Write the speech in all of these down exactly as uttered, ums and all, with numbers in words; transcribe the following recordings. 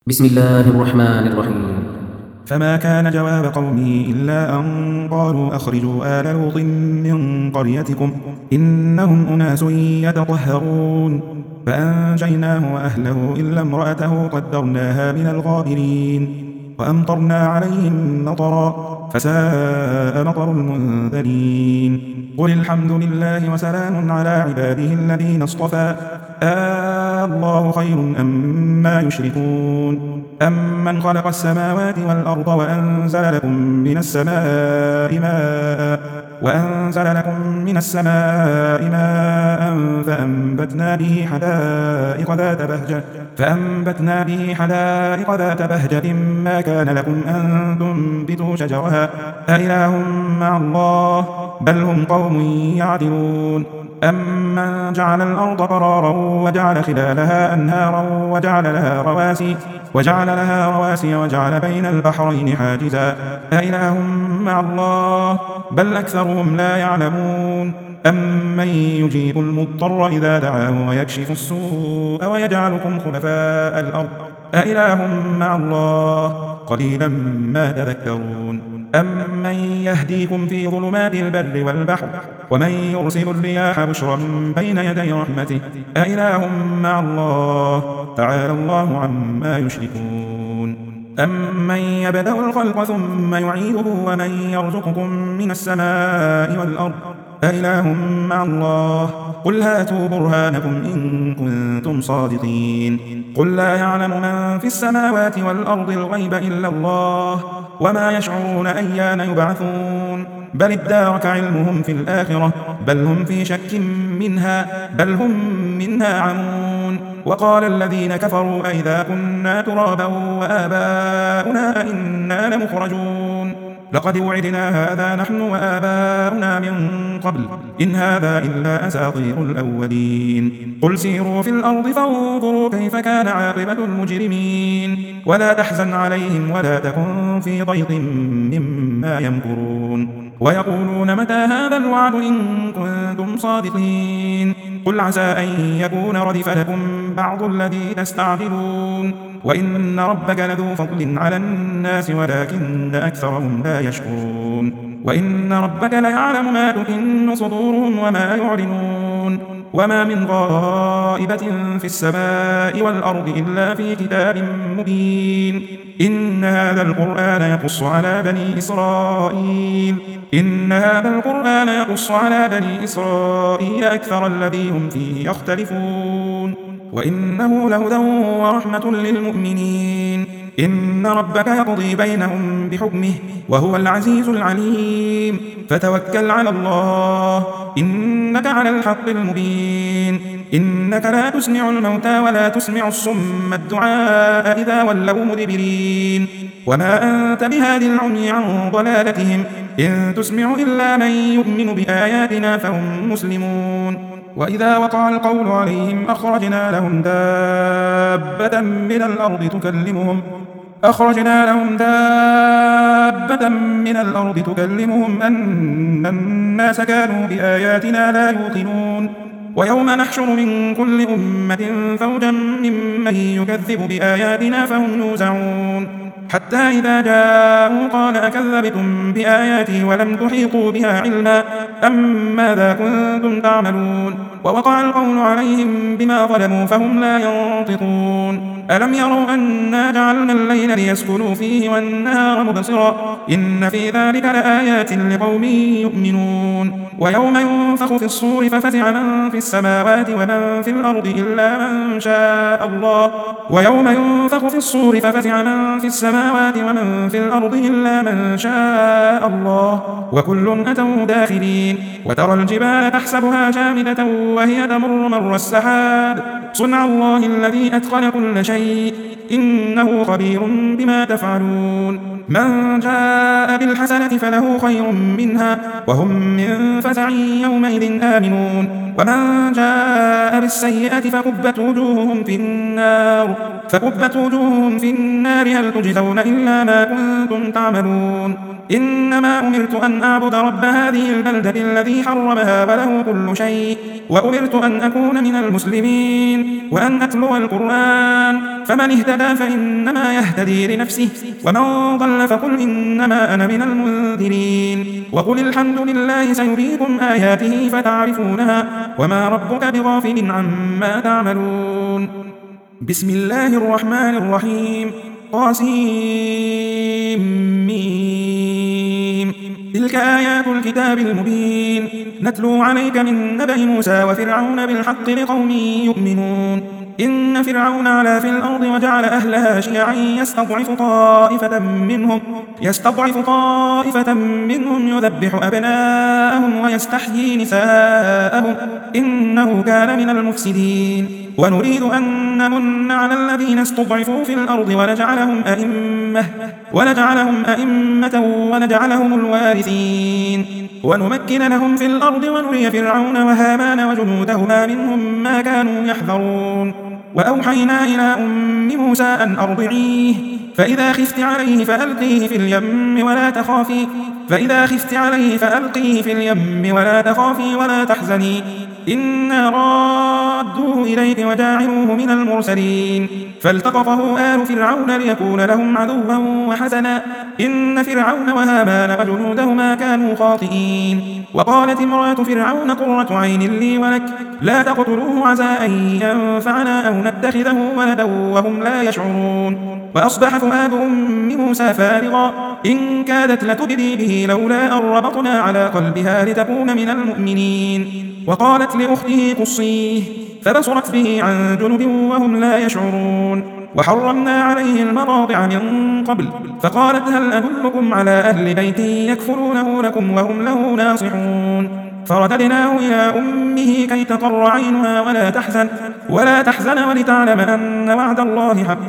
بسم الله الرحمن الرحيم. فما كان جواب قومه إلا أن قالوا أخرجوا آل لوط من قريتكم إنهم أناس يتطهرون فأنجيناه وأهله إلا امرأته قدرناها من الغابرين وأمطرنا عليهم مطرا فساء مطر المنذرين قل الحمد لله وسلام على عباده الذين اصطفى آه الله خير أما يشركون أمن خلق السماوات والأرض وأنزل لكم من السماء ماء وأنزل لكم من السماء ماء فأنبتنا به حدائق ذات بهجة فأنبتنا به حدائق ذات بهجة ما كان لكم أن تنبتوا شجرها أإله مع الله بل هم قوم يعدلون أمن جعل الأرض قرارا وجعل خلالها أنهارا وجعل لها رواسي وجعل لها رواسي وجعل بين البحرين حاجزا أإله مع الله بل أكثرهم لا يعلمون أمن يجيب المضطر إذا دعاه ويكشف السوء ويجعلكم خلفاء الأرض أإله مع الله قليلا ما تذكرون أمن يهديكم في ظلمات البر والبحر ومن يرسل الرياح بشرا بين يدي رحمته أإله مع الله تعالى الله عما يشركون أمن يبدأ الخلق ثم يعيده ومن يرزقكم من السماء والأرض أإله مع الله قل هاتوا برهانكم إن كنتم صادقين قل لا يعلم من في السماوات والأرض الغيب إلا الله وما يشعرون أيان يبعثون بل ادارك علمهم في الآخرة بل هم في شك منها بل هم منها عمون وقال الذين كفروا أئذا كنا ترابا وآباؤنا أئنا لمخرجون لقد وعدنا هذا نحن وآباؤنا من قبل إن هذا إلا أساطير الأولين قل سيروا في الأرض فانظروا كيف كان عاقبة المجرمين ولا تحزن عليهم ولا تكن في ضيق مما يمكرون ويقولون متى هذا الوعد إن كنتم صادقين قل عسى أن يكون ردف لكم بعض الذي تستعجلون وإن ربك لذو فضل على الناس ولكن أكثرهم لا يشكرون وإن ربك ليعلم ما تكن صدورهم وما يعلنون وما من غائبة في السماء والأرض إلا في كتاب مبين إن هذا القرآن يقص على بني إسرائيل إن هذا القرآن يقص على بني إسرائيل أكثر الذي هم فيه يختلفون وإنه لهدى ورحمة للمؤمنين إن ربك يقضي بينهم بحكمه وهو العزيز العليم فتوكل على الله إنك على الحق المبين إنك لا تسمع الموتى ولا تسمع الصم الدعاء إذا ولوا مدبرين وما أنت بهادي العمي عن ضلالتهم إن تسمع إلا من يؤمن بآياتنا فهم مسلمون وإذا وقع القول عليهم أخرجنا لهم دابة من الأرض تكلمهم أخرجنا لهم دابة من الأرض تكلمهم أن الناس كانوا بآياتنا لا يوقنون ويوم نحشر من كل أمة فوجا ممن يكذب بآياتنا فهم يوزعون حتى إذا جاءوا قال أكذبتم بآياتي ولم تحيطوا بها علما أم ماذا كنتم تعملون ووقع القول عليهم بما ظلموا فهم لا ينطقون ألم يروا أنا جعلنا الليل ليسكنوا فيه والنهار مبصرا إن في ذلك لآيات لقوم يؤمنون ويوم ينفخ في الصور ففزع من في السماوات ومن في الأرض إلا من شاء الله ويوم ينفخ في الصور ففزع من في السماوات ومن في الأرض إلا من شاء الله وكل أتوا داخلين وترى الجبال تحسبها جامدة وهي تمر مر السحاب صنع الله الذي أتقن كل شيء إنه خبير بما تفعلون من جاء بالحسنة فله خير منها وهم من فزع يومئذ آمنون ومن جاء بالسيئة فكبت وجوههم في النار فكبت وجوههم في النار هل تجزون إلا ما كنتم تعملون إنما أمرت أن أعبد رب هذه البلدة الذي حرمها وله كل شيء وأمرت أن أكون من المسلمين وأن أتلو القرآن فمن اهتدى فإنما يهتدي لنفسه ومن ضل فقل إنما أنا من المنذرين وقل الحمد لله سيريكم آياته فتعرفونها وما ربك بغافل عما تعملون. بسم الله الرحمن الرحيم. طاسيم. تلك آيات الكتاب المبين نتلو عليك من نبأ موسى وفرعون بالحق لقوم يؤمنون. إن فرعون علا في الأرض وجعل أهلها شيعا يستضعف طائفة منهم يستضعف طائفة منهم يذبح أبناءهم ويستحيي نساءهم إنه كان من المفسدين. ونريد أن نمن على الذين استضعفوا في الأرض ونجعلهم أئمة ونجعلهم أئمة ونجعلهم الوارثين ونمكن لهم في الأرض ونري فرعون وهامان وجنودهما منهم ما كانوا يحذرون. وأوحينا إلى أم موسى أن أرضعيه فإذا خفت عليه فألقيه في اليم ولا تخافي فإذا خفت عليه فألقيه في اليم ولا تخافي ولا تحزني إنا رادوه إليك وجاعلوه من المرسلين. فالتقطه آل فرعون ليكون لهم عدوا وحزنا إن فرعون وهامان وجنودهما كانوا خاطئين. وقالت امرأة فرعون قرة عين لي ولك لا تقتلوه عسى أن ينفعنا أو نتخذه ولدا وهم لا يشعرون. وأصبح فؤاد أم موسى فارغا إن كادت لتبدي به لولا أن ربطنا على قلبها لتكون من المؤمنين. وقالت لأخته قصيه فبصرت به عن جنب وهم لا يشعرون. وحرمنا عليه المراضع من قبل فقالت هل أدلكم على أهل بيت يكفلونه لكم وهم له ناصحون. فرددناه إلى أمه كي تقر عينها ولا تحزن ولا تحزن ولتعلم أن وعد الله حق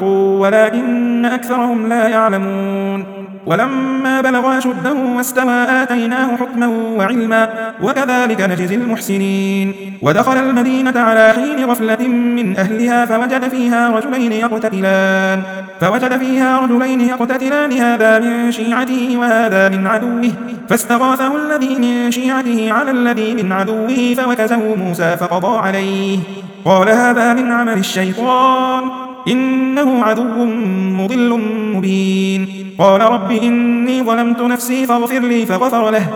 ولكن أكثرهم لا يعلمون. ولما بلغ أشده واستوى آتيناه حكما وعلما وكذلك نجزي المحسنين. ودخل المدينة على حين غفلة من أهلها فوجد فيها رجلين يقتتلان فوجد فيها رجلين يقتتلان هذا من شيعته وهذا من عدوه فاستغاثه الذي من شيعته على الذي من عدوه فوكزه موسى فقضى عليه قال هذا من عمل الشيطان إنه عدو مضل مبين. قال رب إني ظلمت نفسي فاغفر لي فغفر له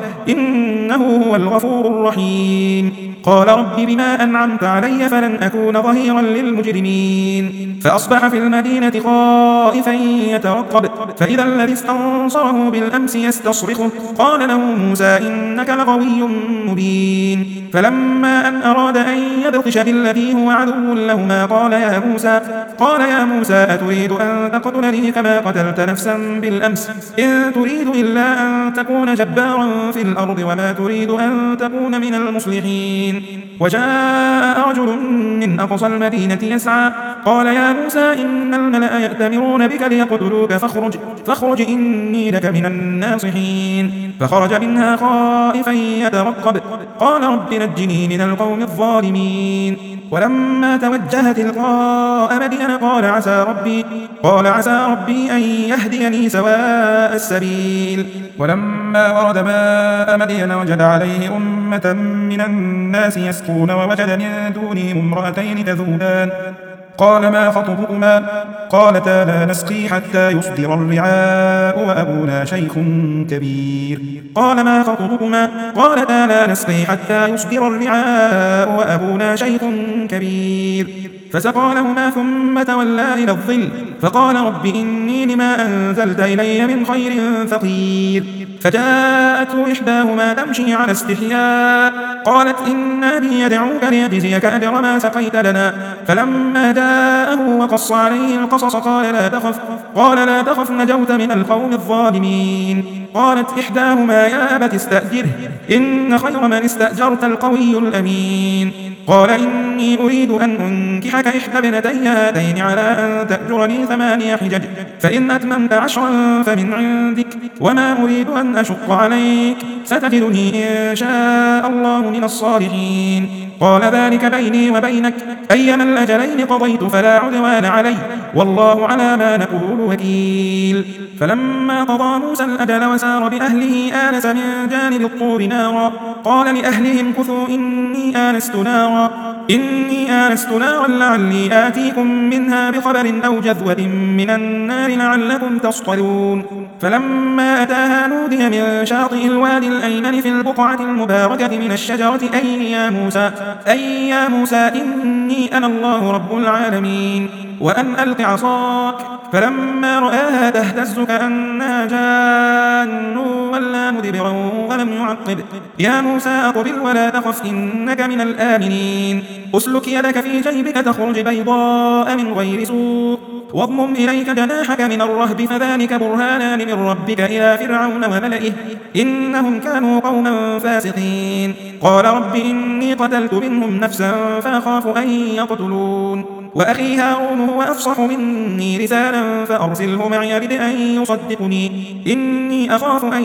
إنه هو الغفور الرحيم. قال رب بما أنعمت علي فلن أكون ظهيرا للمجرمين. فأصبح في المدينة خائفا يترقب فإذا الذي استنصره بالأمس يستصرخه قال له موسى إنك لغوي مبين. فلما أن أراد أن يبطش بالذي هو عدو لهما قال يا موسى قال يا موسى أتريد أن تقتلني كما قتلت نفسا بالأمس إن تريد إلا أن تكون جبارا في الأرض وما تريد أن تكون من المصلحين. وجاء رجل من أقصى المدينة يسعى قال يا موسى إن الملأ يأتمرون بك ليقتلوك فاخرج فاخرج إني لك من الناصحين. فخرج منها خائفا يترقب قال رب نجني من القوم الظالمين. ولما توجه تلقاء مدين قال عسى ربي قال عسى ربي أن يهديني سواء السبيل. ولما ورد ماء مدين وجد عليه أمة من الناس يسقون ووجد من دونهم امرأتين تذودان قال ما خطبكما قالتا لا نسقي حتى يصدر الرعاء وأبونا شيخ كبير. قال ما خطبكما قالتا لا نسقي حتى يصدر الرعاء وأبونا شيخ كبير. فسقى لهما ثم تولى إلى الظل فقال رب إني لما أنزلت إلي من خير فقير. فجاءته إحداهما تمشي على استحياء قالت إن أبي يدعوك ليجزيك أجر ما سقيت لنا. فلما جاءه وقص عليه القصص قال لا تخف قال لا تخف نجوت من القوم الظالمين. قالت إحداهما يا أبت استأجره إن خير من استأجرت القوي الأمين. قال إني أريد أن أنكحك إحدى ابنتي هاتين على أن تأجرني ثماني حجج فإن أتممت عشرا فمن عندك وما أريد أن أشق عليك ستجدني إن شاء الله من الصالحين. قال ذلك بيني وبينك أيما الأجلين قضيت فلا عدوان علي والله على ما نقول وكيل. فلما قضى موسى الأجل وسار بأهله آنس من جانب الطور نارا قال لأهلهم كثوا إني آنست نارا إني آنست نارا لعلي آتيكم منها بخبر أو جذوة من النار لعلكم تصطلون. فلما أتاها نودي من شاطئ الوادي الأيمن في البقعة المباركة من الشجرة أي يا موسى أي يا موسى إني أنا الله رب العالمين وأن ألق عصاك. فلما رآها تهتز كأنها جان ولا مدبرا ولم يعقب يا موسى أقبل ولا تخف إنك من الآمنين. أسلك يدك في جيبك تخرج بيضاء من غير سوء واضمم إليك جناحك من الرهب فذلك برهانان من ربك إلى فرعون وملئه إنهم كانوا قوما فاسقين. قال رب إني قتلت منهم نفسا فأخاف أن يقتلون وأخي هارون هو أفصح مني لسانا فأرسله معي يرد أن يصدقني إني أخاف أن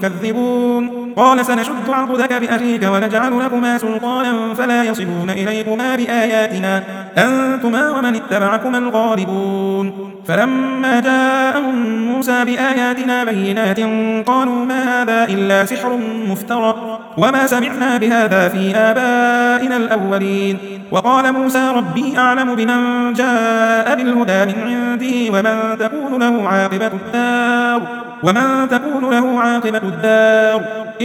يكذبون. قال سنشد عضدك بأخيك ونجعل لكما سلطانا فلا يصلون إليكما بآياتنا أنتما ومن اتبعكما الغالبون. فلما جاءهم موسى بآياتنا بينات قالوا ما هذا إلا سحر مفترى وما سمعنا بهذا في آبائنا الأولين. وقال موسى ربي أعلم بمن جاء بالهدى من عنده ومن تكون له عاقبة الدار ومن تكون له عاقبة الدار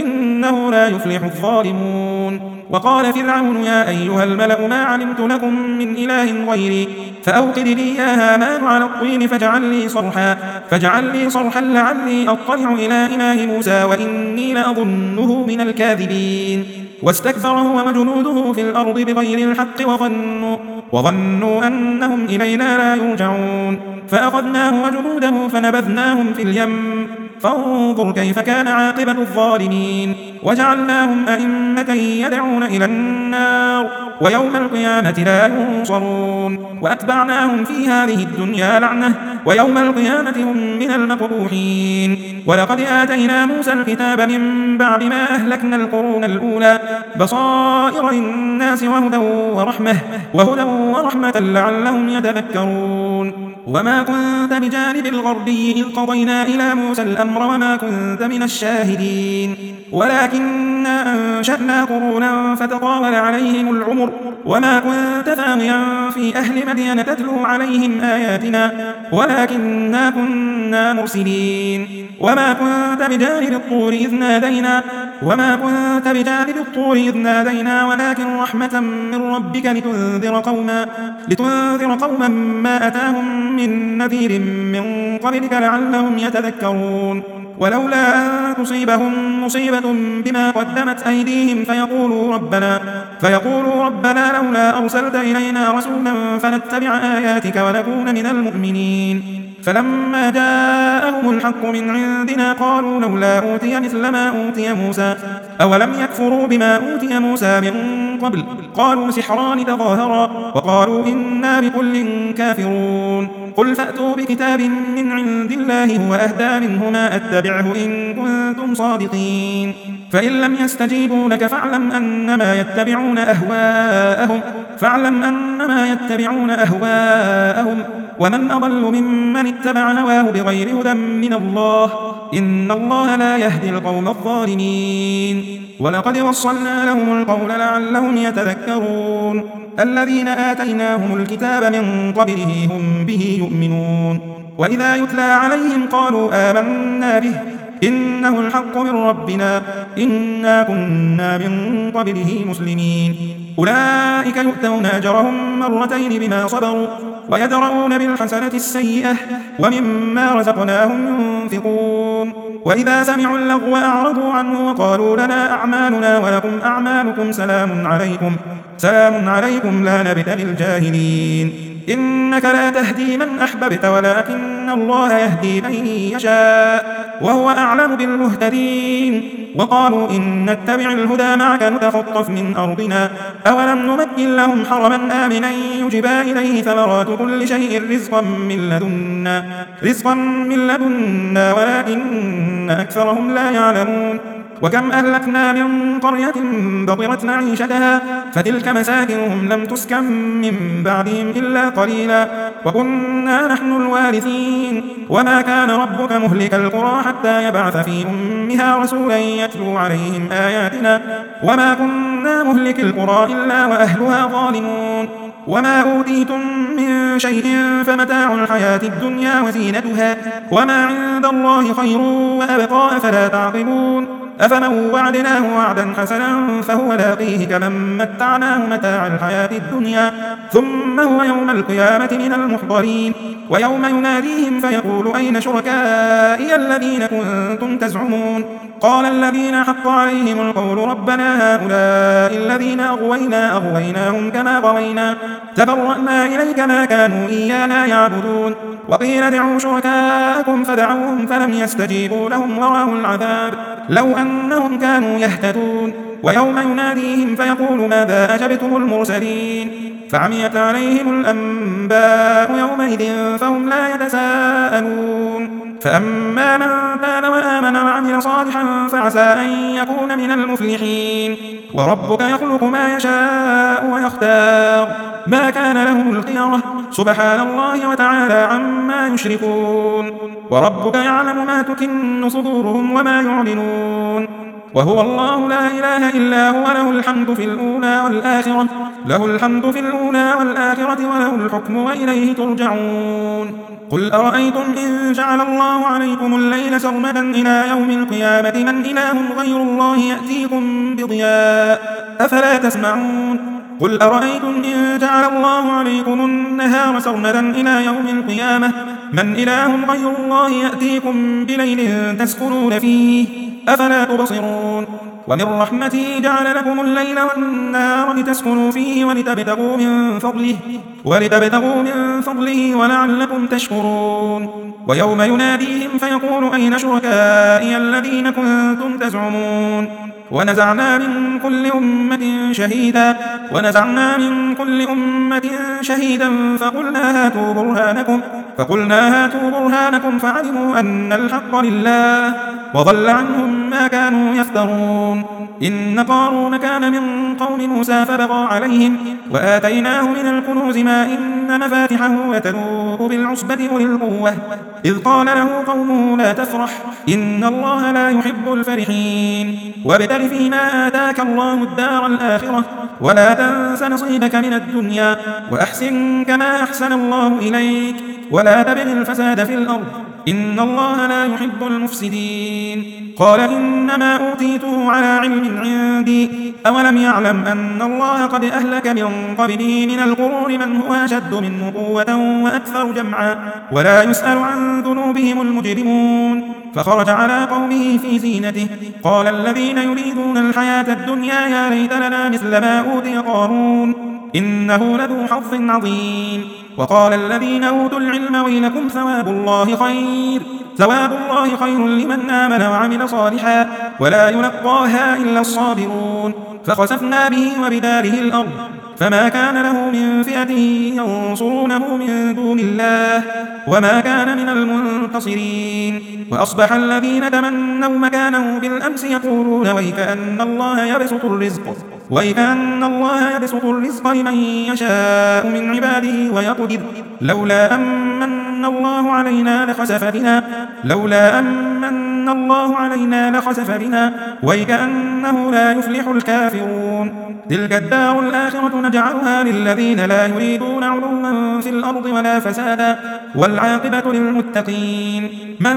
إنه لا يفلح الظالمون. وقال فرعون يا أيها الملأ ما علمت لكم من إله غيري فأوقد لي يا هامان على الطين فاجعل لي صرحا فاجعل لي صرحا لعلي أطلع إلى إله موسى وإني لأظنه من الكاذبين. واستكبر هو وجنوده في الأرض بغير الحق وظنوا, وظنوا أنهم إلينا لا يرجعون فأخذناه وجنوده فنبذناهم في اليم فانظر كيف كان عاقبة الظالمين. وجعلناهم أئمة يدعون إلى النار ويوم القيامة لا ينصرون وأتبعناهم في هذه الدنيا لعنة ويوم القيامة هم من المقبوحين. ولقد آتينا موسى الكتاب من بعد ما أهلكنا القرون الأولى بصائر للناس وهدى ورحمة وهدى ورحمة لعلهم يتذكرون. وما كنت بجانب الغربي إذ قضينا إلى موسى الأمر وما كنت من الشاهدين ولكننا أنشأنا قرونا فتطاول عليهم العمر وما كنت ثاويا في أهل مدين تتلو عليهم آياتنا ولكننا كنا مرسلين. وما كنت بجانب الطور إذ نادينا وما كنت بجانب الطور إذ نادينا ولكن رحمة من ربك لتنذر قوما لتنذر قوما ما أتاهم من نذير من قبلك لعلهم يتذكرون. ولولا أن تصيبهم مصيبة بما قدمت أيديهم فيقولوا ربنا فيقولوا ربنا لولا أرسلت إلينا رسولا فنتبع آياتك ونكون من المؤمنين. فلما جاءهم الحق من عندنا قالوا لولا أوتي مثل ما أوتي موسى أولم يكفروا بما أوتي موسى من قبل قالوا سحران تظاهرا وقالوا إنا بكل كافرون. قل فأتوا بكتاب من عند الله هو أهدى منهما أتبعه إن كنتم صادقين. فإن لم يستجيبوا لك فاعلم أنما يتبعون أهواءهم فاعلم أنما يتبعون أهواءهم ومن أضل ممن اتبع هواه بغير هدى من الله إن الله لا يهدي القوم الظالمين. ولقد وصلنا لهم القول لعلهم يتذكرون. الذين آتيناهم الكتاب من قبله هم به يؤمنون وإذا يتلى عليهم قالوا آمنا به إنه الحق من ربنا إنا كنا من قبله مسلمين. أولئك يؤتون أجرهم مرتين بما صبروا ويدرؤون بالحسنة السيئة ومما رزقناهم ينفقون. وإذا سمعوا اللغو أعرضوا عنه وقالوا لنا أعمالنا ولكم أعمالكم سلام عليكم سلام عليكم لا نبتغي الجاهلين. إنك لا تهدي من أحببت ولكن الله يهدي من يشاء وهو أعلم بالمهتدين. وقالوا إن نتبع الهدى معك نتخطف من أرضنا أولم نمكن لهم حرما آمنا يجبى إليه ثمرات كل شيء رزقا من لدنا رزقا من لدنا ولكن أكثرهم لا يعلمون. وكم أهلكنا من قرية بطرت معيشتها فتلك مساكنهم لم تسكن من بعدهم إلا قليلا وكنا نحن الوارثين وما كان ربك مهلك القرى حتى يبعث في أمها رسولا يتلو عليهم آياتنا وما كنا مهلك القرى إلا وأهلها ظالمون وما أوتيتم من شيء فمتاع الحياة الدنيا وزينتها وما عند الله خير وأبقى أفلا تعقلون أفمن وعدناه وعدا حسنا فهو لاقيه كمن متعناه متاع الحياة الدنيا ثم هو يوم القيامة من المحضرين ويوم يناديهم فيقول أين شركائي الذين كنتم تزعمون قال الذين حق عليهم القول ربنا هؤلاء الذين أغوينا أغويناهم كما غوينا تبرأنا إليك ما كانوا إيانا يعبدون وقيل ادعوا شركاءكم فدعوهم فلم يستجيبوا لهم ورأوا العذاب لو أنهم كانوا يهتدون ويوم يناديهم فيقول ماذا أجبتم المرسلين فعميت عليهم الأنباء يومئذ فهم لا يتساءلون فأما من تاب وآمن وعمل صالحا فعسى أن يكون من المفلحين وربك يخلق ما يشاء ويختار ما كان لهم الخيرة سبحان الله وتعالى عما يشركون وربك يعلم ما تكن صدورهم وما يعلنون وهو الله لا إله إلا هو له الحمد في الأولى والآخرة له الحمد في الأولى والآخرة وله الحكم وإليه ترجعون قل أرأيتم إن جعل الله عليكم الليل سرمدا إلى يوم القيامة من إله غير الله يأتيكم بضياء أفلا تسمعون قل أرأيتم إن جعل الله عليكم النهار سرمدا إلى يوم القيامة من إله غير الله يأتيكم بليل تسكنون فيه أفلا تبصرون ومن رحمته جعل لكم الليل والنهار لتسكنوا فيه ولتبتغوا من فضله ولتبتغوا من فضله ولعلكم تشكرون ويوم يناديهم فيقول أين شركائي الذين كنتم تزعمون ونزعنا من كل أمة شهيدا ونزعنا من كل أمة شهيدا فقلنا هاتوا برهانكم فقلنا هاتوا برهانكم فعلموا أن الحق لله وضل عنهم ما كانوا يفترون إن قارون كان من قوم موسى فبغى عليهم وآتيناه من الكنوز ما إن مفاتحه لتنوء بالعصبة أولي القوة إذ قال له قومه لا تفرح إن الله لا يحب الفرحين وابتغ فيما آتاك الله الدار الآخرة ولا تنس نصيبك من الدنيا وأحسن كما أحسن الله إليك ولا تبغ الفساد في الأرض إن الله لا يحب المفسدين قال إنما أوتيته على علم عندي أولم يعلم أن الله قد أهلك من قبله من القرون من هو أشد منه قوة وأكثر جمعا ولا يسأل عن ذنوبهم المجرمون فخرج على قومه في زينته قال الذين يريدون الحياة الدنيا يا ليت لنا مثل ما أوتي قارون إنه لذو حظ عظيم وقال الذين أوتوا العلم ويلكم ثواب الله خير ثواب الله خير لمن آمن وعمل صالحا ولا يلقاها إلا الصابرون فخسفنا به وبداره الأرض فما كان له من فئة ينصرونه من دون الله وما كان من المنتصرين وأصبح الذين تمنوا مكانه بالأمس يقولون ويكأن الله يبسط الرزق ويكأن الله يبسط الرزق لمن يشاء من عباده ويقدر لولا أمن الله علينا لخسف بنا لولا أمن الله علينا لخسف بنا ويكأنه لا يفلح الكافرون تلك الدار الآخرة نجعلها للذين لا يريدون علوا في الأرض ولا فسادا والعاقبة للمتقين من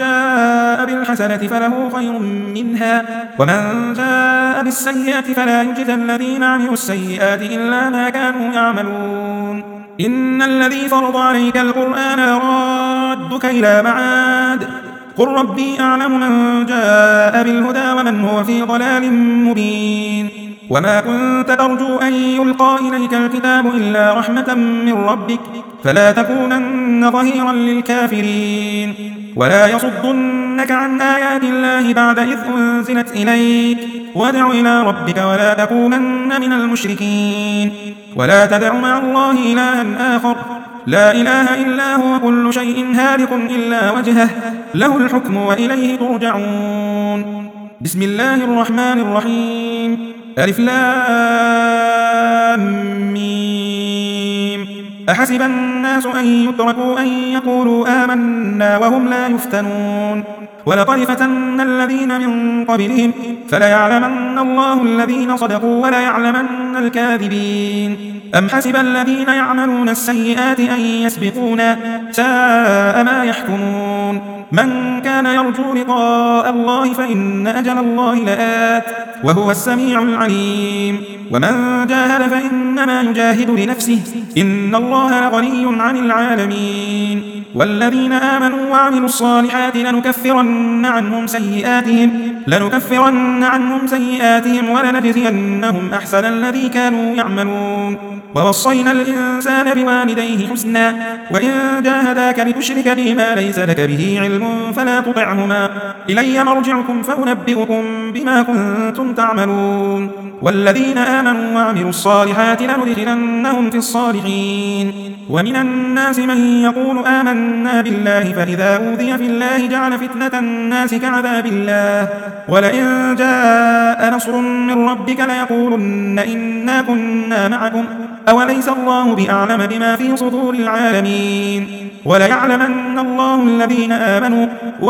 جاء بالحسنة فله خير منها ومن جاء بالسيئة فلا يجزى الذين عملوا السيئات إلا ما كانوا يعملون إن الذي فرض عليك القرآن لرادك إلى معاد قل ربي أعلم من جاء بالهدى ومن هو في ضلال مبين وما كنت ترجو أن يلقى إليك الكتاب إلا رحمة من ربك فلا تكونن ظهيرا للكافرين ولا يصدنك عن آيات الله بعد إذ أنزلت إليك وادع إلى ربك ولا تكونن من المشركين ولا تدع مع الله إلها آخر لا إله إلا هو كل شيء هالك إلا وجهه له الحكم وإليه ترجعون بسم الله الرحمن الرحيم ألف لام ميم أحسب الناس أن يتركوا أن يقولوا آمنا وهم لا يفتنون ولقد فتنا الذين من قبلهم فليعلمن الله الذين صدقوا وليعلمن الكاذبين أم حسب الذين يعملون السيئات أن يسبقونا ساء ما يحكمون من كان يرجو لقاء الله فإن أجل الله لآت وهو السميع العليم ومن جاهد فإنما يجاهد لنفسه إن الله لغني عن العالمين والذين آمنوا وعملوا الصالحات لنكفرن عنهم سيئاتهم لنكفرن عنهم سيئاتهم ولنجزينهم أحسن الذي كانوا يعملون ووصينا الإنسان بوالديه حسنا وإن جاهداك لتشرك بي ما ليس لك به علم فلا تطعهما إلي مرجعكم فأنبئكم بما كنتم تعملون والذين آمنوا وعملوا الصالحات لندخلنهم في الصالحين ومن الناس من يقول آمنا بالله فإذا أوذي في الله جعل فتنة الناس كعذاب الله ولئن جاء نصر من ربك ليقولن إنا كنا معكم أوليس الله بأعلم بما في صدور العالمين وليعلمن الله الذين آمنوا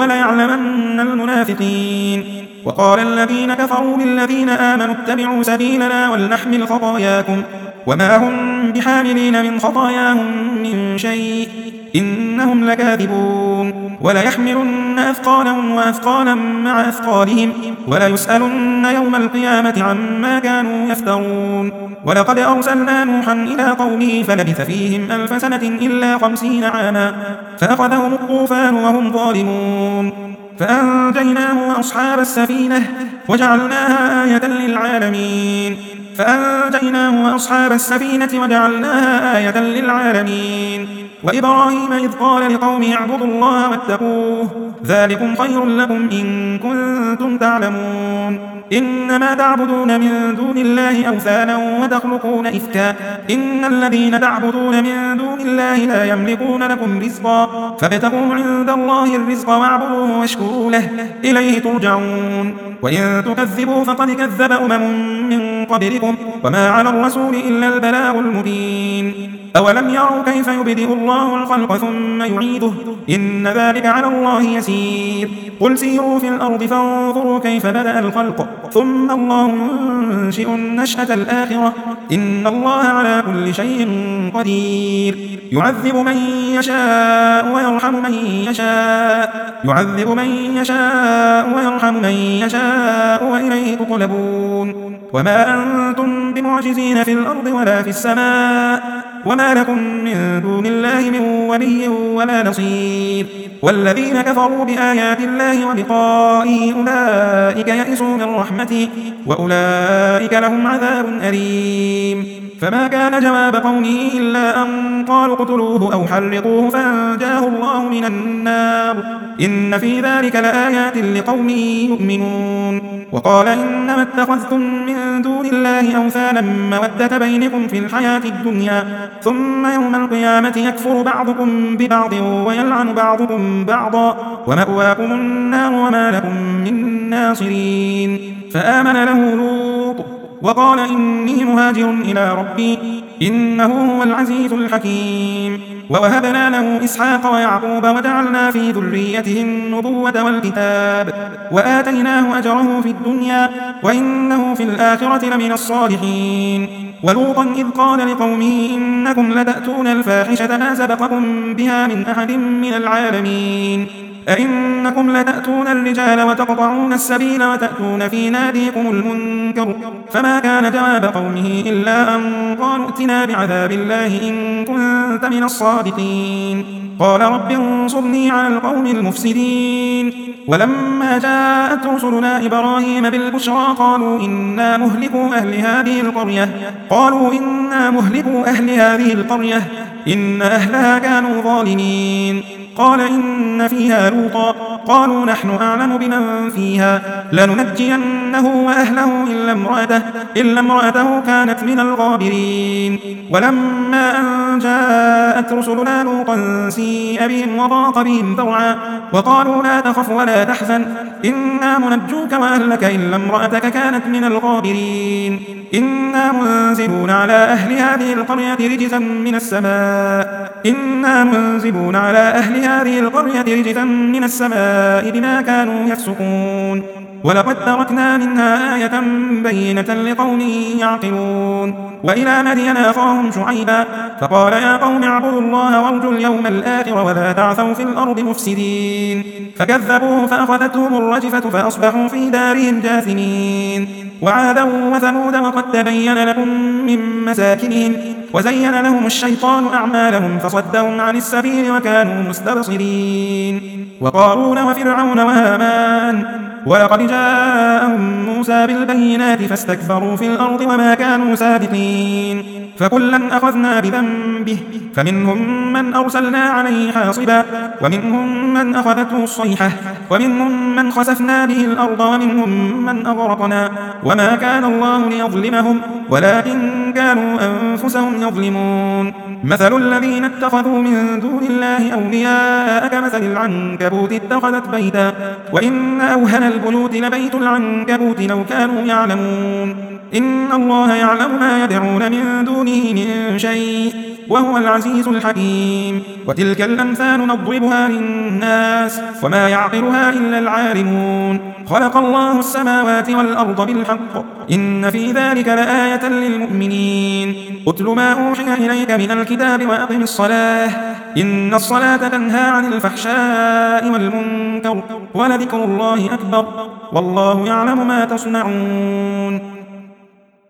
وليعلمن المنافقين وقال الذين كفروا للذين آمنوا اتبعوا سبيلنا ولنحمل خطاياكم وما هم بحاملين من خطاياهم من شيء إنهم لكاذبون وليحملن أثقالهم وأثقالا مع أثقالهم وليسألن يوم القيامة عما كانوا يفترون ولقد أرسلنا نوحا إلى قومه فلبث فيهم ألف سنة إلا خمسين عاما فأخذهم الطوفان وهم ظالمون فأنجيناه وأصحاب السفينة وجعلناها آية للعالمين فأنجيناه وأصحاب السفينة وجعلناها آية للعالمين وإبراهيم إذ قال لقومه اعبدوا الله واتقوه ذلكم خير لكم إن كنتم تعلمون إنما تعبدون من دون الله أوثانا وتخلقون إفكا إن الذين تعبدون من دون الله لا يملكون لكم رزقا فابتغوا عند الله الرزق واعبدوه واشكروا له إليه ترجعون وإن تكذبوا فقد كذب أمم من قبلكم وما على الرسول إلا البلاغ المبين أولم يروا كيف يبدئ الله الخلق ثم يعيده إن ذلك على الله يسير قل سيروا في الأرض فانظروا كيف بدأ الخلق ثم الله ينشئ النشأة الآخرة إن الله على كل شيء قدير يعذب من يشاء ويرحم من يشاء يعذب من يشاء ويرحم من يشاء وإليه تقلبون وما أنتم بمعجزين في الأرض ولا في السماء وما لكم من دون الله من ولي ولا نصير والذين كفروا بآيات الله ولقائه أولئك يئسوا من رحمته وأولئك لهم عذاب أليم فما كان جواب قومه إلا أن قالوا اقتلوه أو حرقوه فأنجاه الله من النار إن في ذلك لآيات لقوم يؤمنون وقال إنما اتخذتم من دون الله أوثانا مودة بينكم في الحياة الدنيا ثم يوم القيامة يكفر بعضكم ببعض ويلعن بعضكم بعضا ومأواكم النار وما لكم من ناصرين فآمن له لوط وقال إني مهاجر إلى ربي إنه هو العزيز الحكيم ووهبنا له إسحاق ويعقوب وجعلنا في ذريته النبوة والكتاب وآتيناه أجره في الدنيا وإنه في الآخرة لمن الصالحين ولوطا إذ قال لقومه إنكم لتأتون الفاحشة ما سبقكم بها من أحد من العالمين أئنكم لتأتون الرجال وتقطعون السبيل وتأتون في ناديكم المنكر فما كان جواب قومه إلا أن قالوا ائتنا بعذاب الله إن كنت من الصادقين قال رب انصرني على القوم المفسدين ولما جاءت رسلنا إبراهيم بالبشرى قالوا إنا مهلكوا أهل هذه القرية قالوا إنا مهلكوا أهل هذه القرية إن أهلها كانوا ظالمين قال إن فيها لوطا قالوا نحن أعلم بمن فيها لننجينه وأهله إلا امرأته, إلا امرأته كانت من الغابرين ولما أن جاءت رسلنا لوطا سيء بهم وضاق بهم ذرعا وقالوا لا تخف ولا تحزن إنا منجوك وأهلك إلا امرأتك كانت من الغابرين إنا منزلون على أهل هذه القرية رجزا من السماء إنا منزلون على أهل هذه القرية رجزا من السماء بما كانوا يفسقون ولقد تركنا منها آية بينة لقوم يعقلون وإلى مدين أخاهم شعيبا فقال يا قوم اعبدوا الله وارجوا اليوم الآخر ولا تعثوا في الأرض مفسدين فكذبوه فأخذتهم الرجفة فأصبحوا في دارهم جاثمين وعادا وثمود وقد تبين لكم من مساكنهم وزين لهم الشيطان أعمالهم فصدهم عن السبيل وكانوا مستبصرين وقارون وفرعون وهامان ولقد جاءهم موسى بالبينات فاستكبروا في الأرض وما كانوا سابقين فكلا أخذنا بذنبه فمنهم من أرسلنا عليه حاصبا ومنهم من أخذته الصيحة ومنهم من خسفنا به الأرض ومنهم من أغرقنا وما كان الله ليظلمهم ولكن كانوا أنفسهم يظلمون مثل الذين اتخذوا من دون الله أولياء كمثل العنكبوت اتخذت بيتا وإن أوهن البيوت لبيت العنكبوت لو كانوا يعلمون إن الله يعلم ما يدعون من دونه من شيء وهو العزيز الحكيم وتلك الأمثال نضربها للناس وما يعقلها إلا العالمون خلق الله السماوات والأرض بالحق إن في ذلك لآية للمؤمنين اتل ما أوحي إليك من الكتاب وأقم الصلاة إن الصلاة تنهى عن الفحشاء والمنكر ولذكر الله أكبر والله يعلم ما تصنعون